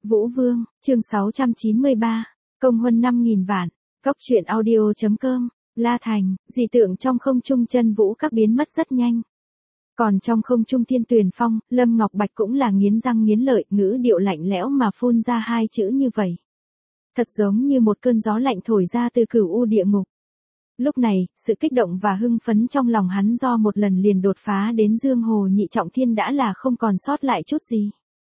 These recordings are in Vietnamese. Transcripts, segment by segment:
Vũ Vương, chương 693, công huân 5.000 vạn, Cốc truyện audio.com, La Thành, dị tượng trong không trung chân vũ các biến mất rất nhanh. Còn trong không trung Thiên Tuyền Phong, Lâm Ngọc Bạch cũng là nghiến răng nghiến lợi, ngữ điệu lạnh lẽo mà phun ra hai chữ như vậy. Thật giống như một cơn gió lạnh thổi ra từ cửu u địa ngục. Lúc này, sự kích động và hưng phấn trong lòng hắn do một lần liền đột phá đến Dương Hồ nhị trọng thiên đã là không còn sót lại chút gì.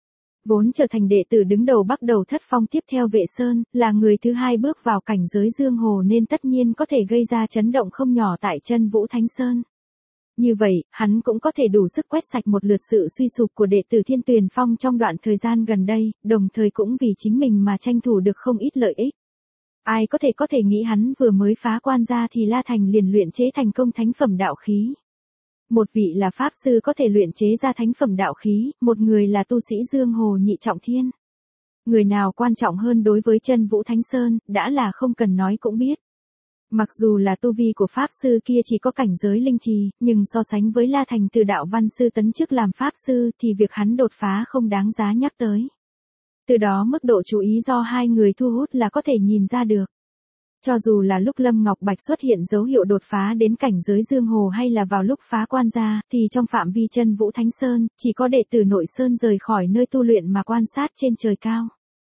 Vốn trở thành đệ tử đứng đầu bắt đầu thất phong tiếp theo Vệ Sơn, là người thứ hai bước vào cảnh giới Dương Hồ nên tất nhiên có thể gây ra chấn động không nhỏ tại chân Vũ Thánh Sơn. Như vậy, hắn cũng có thể đủ sức quét sạch một lượt sự suy sụp của đệ tử Thiên Tuyền Phong trong đoạn thời gian gần đây, đồng thời cũng vì chính mình mà tranh thủ được không ít lợi ích. Ai có thể nghĩ hắn vừa mới phá quan ra thì La Thành liền luyện chế thành công thánh phẩm đạo khí. Một vị là pháp sư có thể luyện chế ra thánh phẩm đạo khí, một người là tu sĩ Dương Hồ nhị trọng thiên. Người nào quan trọng hơn đối với chân Vũ Thánh Sơn, đã là không cần nói cũng biết. Mặc dù là tu vi của pháp sư kia chỉ có cảnh giới linh trì, nhưng so sánh với La Thành từ đạo văn sư tấn chức làm pháp sư thì việc hắn đột phá không đáng giá nhắc tới. Từ đó mức độ chú ý do hai người thu hút là có thể nhìn ra được. Cho dù là lúc Lâm Ngọc Bạch xuất hiện dấu hiệu đột phá đến cảnh giới Dương Hồ hay là vào lúc phá quan ra, thì trong phạm vi chân Vũ Thánh Sơn, chỉ có đệ tử nội Sơn rời khỏi nơi tu luyện mà quan sát trên trời cao.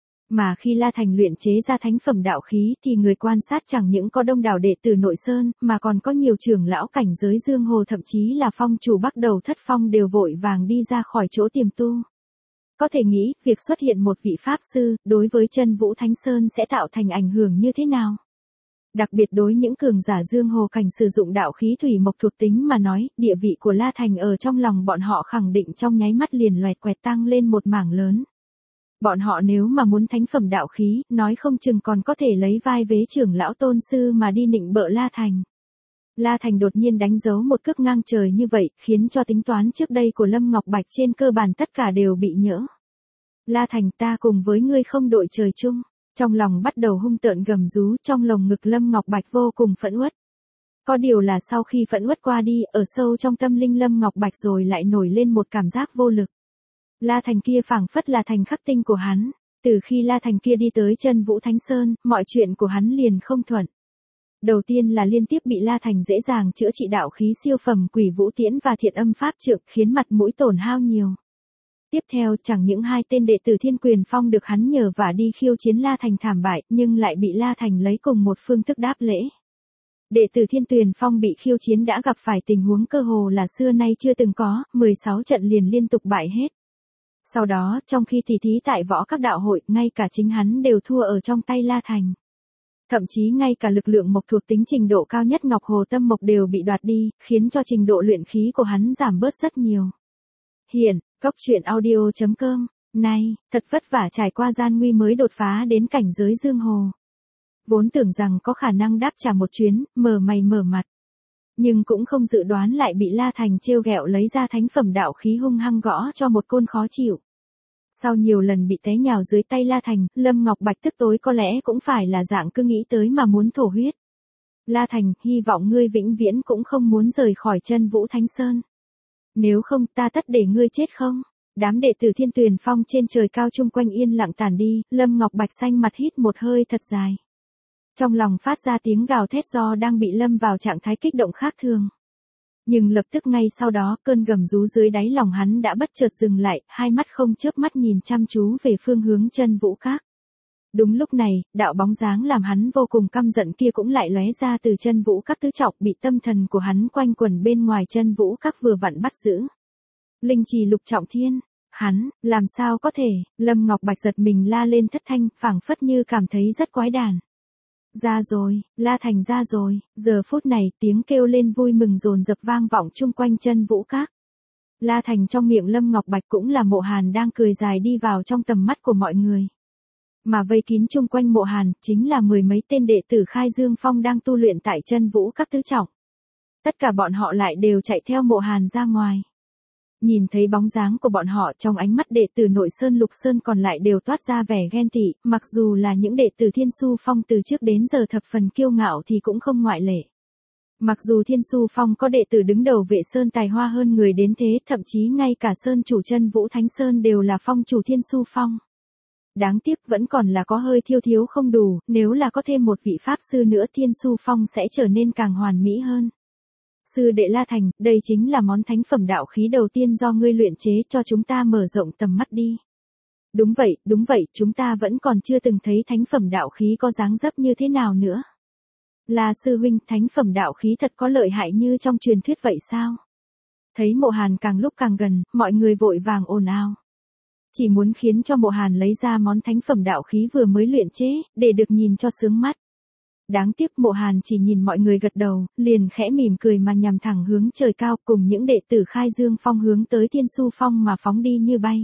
Mà khi La Thành luyện chế ra thánh phẩm đạo khí thì người quan sát chẳng những có đông đảo đệ tử nội Sơn, mà còn có nhiều trưởng lão cảnh giới Dương Hồ thậm chí là phong chủ bắt đầu thất phong đều vội vàng đi ra khỏi chỗ tiềm tu. Có thể nghĩ, việc xuất hiện một vị pháp sư, đối với chân Vũ Thánh Sơn sẽ tạo thành ảnh hưởng như thế nào? Đặc biệt đối những cường giả Dương Hồ cảnh sử dụng đạo khí thủy mộc thuộc tính mà nói, địa vị của La Thành ở trong lòng bọn họ khẳng định trong nháy mắt liền loẹt quẹt tăng lên một mảng lớn. Bọn họ nếu mà muốn thánh phẩm đạo khí, nói không chừng còn có thể lấy vai vế trưởng lão tôn sư mà đi nịnh bợ La Thành. La Thành đột nhiên đánh dấu một cước ngang trời như vậy, khiến cho tính toán trước đây của Lâm Ngọc Bạch trên cơ bản tất cả đều bị nhỡ. La Thành, ta cùng với ngươi không đội trời chung. Trong lòng bắt đầu hung tợn gầm rú, trong lồng ngực Lâm Ngọc Bạch vô cùng phẫn uất. Có điều là sau khi phẫn uất qua đi, ở sâu trong tâm linh Lâm Ngọc Bạch rồi lại nổi lên một cảm giác vô lực. La Thành kia phảng phất là thành khắc tinh của hắn. Từ khi La Thành kia đi tới chân Vũ Thánh Sơn, mọi chuyện của hắn liền không thuận. Đầu tiên là liên tiếp bị La Thành dễ dàng chữa trị đạo khí siêu phẩm Quỷ Vũ Tiễn và Thiện Âm Pháp Trượng, khiến mặt mũi tổn hao nhiều. Tiếp theo, chẳng những hai tên đệ tử Thiên Quyền Phong được hắn nhờ vả đi khiêu chiến La Thành thảm bại, nhưng lại bị La Thành lấy cùng một phương thức đáp lễ. Đệ tử Thiên Tuyền Phong bị khiêu chiến đã gặp phải tình huống cơ hồ là xưa nay chưa từng có, 16 trận liền liên tục bại hết. Sau đó, trong khi tỉ thí tại võ các đạo hội, ngay cả chính hắn đều thua ở trong tay La Thành. Thậm chí ngay cả lực lượng mộc thuộc tính trình độ cao nhất Ngọc Hồ Tâm Mộc đều bị đoạt đi, khiến cho trình độ luyện khí của hắn giảm bớt rất nhiều. Hiện, Cốc truyện audio.com, này, thật vất vả trải qua gian nguy mới đột phá đến cảnh giới Dương Hồ. Vốn tưởng rằng có khả năng đáp trả một chuyến, mở mày mở mặt. Nhưng cũng không dự đoán lại bị La Thành trêu ghẹo lấy ra thánh phẩm đạo khí hung hăng gõ cho một côn khó chịu. Sau nhiều lần bị té nhào dưới tay La Thành, Lâm Ngọc Bạch tức tối có lẽ cũng phải là dạng cứ nghĩ tới mà muốn thổ huyết. La Thành, hy vọng ngươi vĩnh viễn cũng không muốn rời khỏi chân Vũ Thánh Sơn. Nếu không ta tất để ngươi chết không? Đám đệ tử Thiên Tuyền Phong trên trời cao chung quanh yên lặng tản đi, Lâm Ngọc Bạch xanh mặt hít một hơi thật dài. Trong lòng phát ra tiếng gào thét do đang bị lâm vào trạng thái kích động khác thường. Nhưng lập tức ngay sau đó, cơn gầm rú dưới đáy lòng hắn đã bất chợt dừng lại, hai mắt không chớp mắt nhìn chăm chú về phương hướng chân Vũ Các. Đúng lúc này, đạo bóng dáng làm hắn vô cùng căm giận kia cũng lại lóe ra từ chân Vũ Các tứ trọng, bị tâm thần của hắn quanh quẩn bên ngoài chân Vũ Các vừa vặn bắt giữ. Linh trì lục trọng thiên, hắn, làm sao có thể? Lâm Ngọc Bạch giật mình la lên thất thanh, phảng phất như cảm thấy rất quái đản. Ra rồi, La Thành ra rồi, giờ phút này tiếng kêu lên vui mừng dồn dập vang vọng chung quanh chân Vũ Các. La Thành trong miệng Lâm Ngọc Bạch cũng là Mộ Hàn đang cười dài đi vào trong tầm mắt của mọi người. Mà vây kín chung quanh Mộ Hàn, chính là mười mấy tên đệ tử Khai Dương Phong đang tu luyện tại chân Vũ Các tứ trọng. Tất cả bọn họ lại đều chạy theo Mộ Hàn ra ngoài. Nhìn thấy bóng dáng của bọn họ trong ánh mắt đệ tử nội Sơn Lục Sơn còn lại đều toát ra vẻ ghen tị, mặc dù là những đệ tử Thiên Su Phong từ trước đến giờ thập phần kiêu ngạo thì cũng không ngoại lệ. Mặc dù Thiên Su Phong có đệ tử đứng đầu Vệ Sơn tài hoa hơn người đến thế, thậm chí ngay cả Sơn chủ chân Vũ Thánh Sơn đều là phong chủ Thiên Su Phong. Đáng tiếc vẫn còn là có hơi thiếu không đủ, nếu là có thêm một vị pháp sư nữa Thiên Su Phong sẽ trở nên càng hoàn mỹ hơn. Sư đệ La Thành, đây chính là món thánh phẩm đạo khí đầu tiên do ngươi luyện chế, cho chúng ta mở rộng tầm mắt đi. Đúng vậy, chúng ta vẫn còn chưa từng thấy thánh phẩm đạo khí có dáng dấp như thế nào nữa. La sư huynh, thánh phẩm đạo khí thật có lợi hại như trong truyền thuyết vậy sao? Thấy Mộ Hàn càng lúc càng gần, mọi người vội vàng ồn ào. Chỉ muốn khiến cho Mộ Hàn lấy ra món thánh phẩm đạo khí vừa mới luyện chế, để được nhìn cho sướng mắt. Đáng tiếc Mộ Hàn chỉ nhìn mọi người gật đầu, liền khẽ mỉm cười mà nhằm thẳng hướng trời cao, cùng những đệ tử Khai Dương Phong hướng tới Thiên Su Phong mà phóng đi như bay.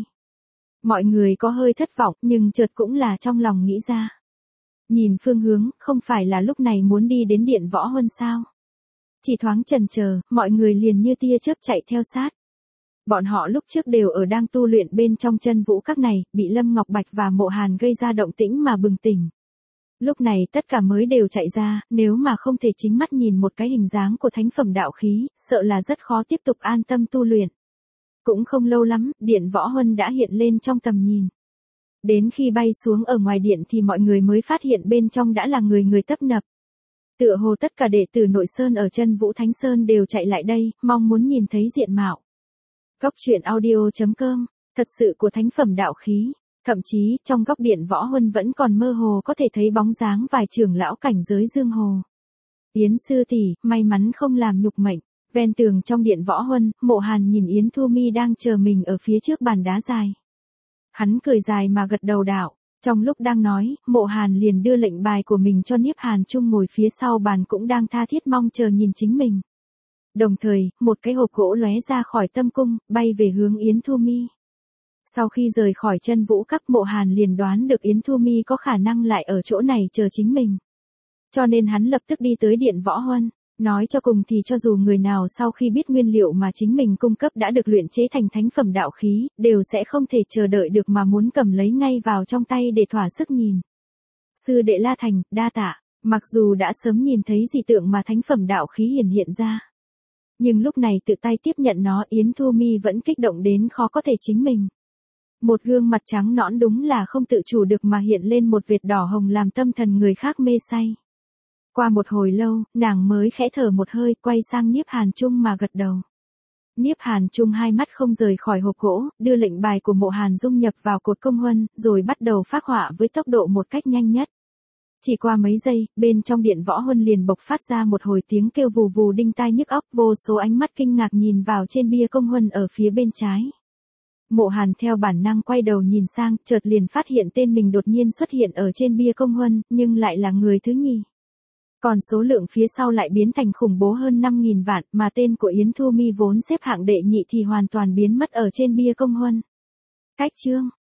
Mọi người có hơi thất vọng, nhưng chợt cũng là trong lòng nghĩ ra. Nhìn phương hướng, không phải là lúc này muốn đi đến Điện Võ Huân sao? Chỉ thoáng chần chờ, mọi người liền như tia chớp chạy theo sát. Bọn họ lúc trước đều ở đang tu luyện bên trong chân vũ các này, bị Lâm Ngọc Bạch và Mộ Hàn gây ra động tĩnh mà bừng tỉnh. Lúc này tất cả mới đều chạy ra, nếu mà không thể chính mắt nhìn một cái hình dáng của thánh phẩm đạo khí, sợ là rất khó tiếp tục an tâm tu luyện. Cũng không lâu lắm, Điện Võ Huân đã hiện lên trong tầm nhìn. Đến khi bay xuống ở ngoài điện thì mọi người mới phát hiện bên trong đã là người tấp nập. Tựa hồ tất cả đệ tử Nội Sơn ở chân Vũ Thánh Sơn đều chạy lại đây, mong muốn nhìn thấy diện mạo. Góc truyện audio.com, thật sự của thánh phẩm đạo khí. Thậm chí, trong góc Điện Võ Huân vẫn còn mơ hồ có thể thấy bóng dáng vài trưởng lão cảnh giới Dương Hồ. Yến sư tỷ, may mắn không làm nhục mệnh. Ven tường trong Điện Võ Huân, Mộ Hàn nhìn Yến Thu Mi đang chờ mình ở phía trước bàn đá dài. Hắn cười dài mà gật đầu đạo. Trong lúc đang nói, Mộ Hàn liền đưa lệnh bài của mình cho Niếp Hàn Trung ngồi phía sau bàn cũng đang tha thiết mong chờ nhìn chính mình. Đồng thời, một cái hộp gỗ lóe ra khỏi tâm cung, bay về hướng Yến Thu Mi. Sau khi rời khỏi chân vũ các, Mộ Hàn liền đoán được Yến Thu Mi có khả năng lại ở chỗ này chờ chính mình. Cho nên hắn lập tức đi tới Điện Võ Huân. Nói cho cùng thì cho dù người nào sau khi biết nguyên liệu mà chính mình cung cấp đã được luyện chế thành thánh phẩm đạo khí, đều sẽ không thể chờ đợi được mà muốn cầm lấy ngay vào trong tay để thỏa sức nhìn. Sư đệ La Thành, đa tạ, mặc dù đã sớm nhìn thấy dị tượng mà thánh phẩm đạo khí hiện ra. Nhưng lúc này tự tay tiếp nhận nó, Yến Thu Mi vẫn kích động đến khó có thể chính mình. Một gương mặt trắng nõn đúng là không tự chủ được mà hiện lên một vệt đỏ hồng làm tâm thần người khác mê say. Qua một hồi lâu, nàng mới khẽ thở một hơi, quay sang Niếp Hàn Trung mà gật đầu. Niếp Hàn Trung hai mắt không rời khỏi hộp gỗ, đưa lệnh bài của Mộ Hàn dung nhập vào cột công huân, rồi bắt đầu phác họa với tốc độ một cách nhanh nhất. Chỉ qua mấy giây, bên trong Điện Võ Huân liền bộc phát ra một hồi tiếng kêu vù vù đinh tai nhức óc, vô số ánh mắt kinh ngạc nhìn vào trên bia công huân ở phía bên trái. Mộ Hàn theo bản năng quay đầu nhìn sang, chợt liền phát hiện tên mình đột nhiên xuất hiện ở trên bia công huân, nhưng lại là người thứ nhì. Còn số lượng phía sau lại biến thành khủng bố hơn 5.000 vạn, mà tên của Yến Thu Mi vốn xếp hạng đệ nhị thì hoàn toàn biến mất ở trên bia công huân. Cách chương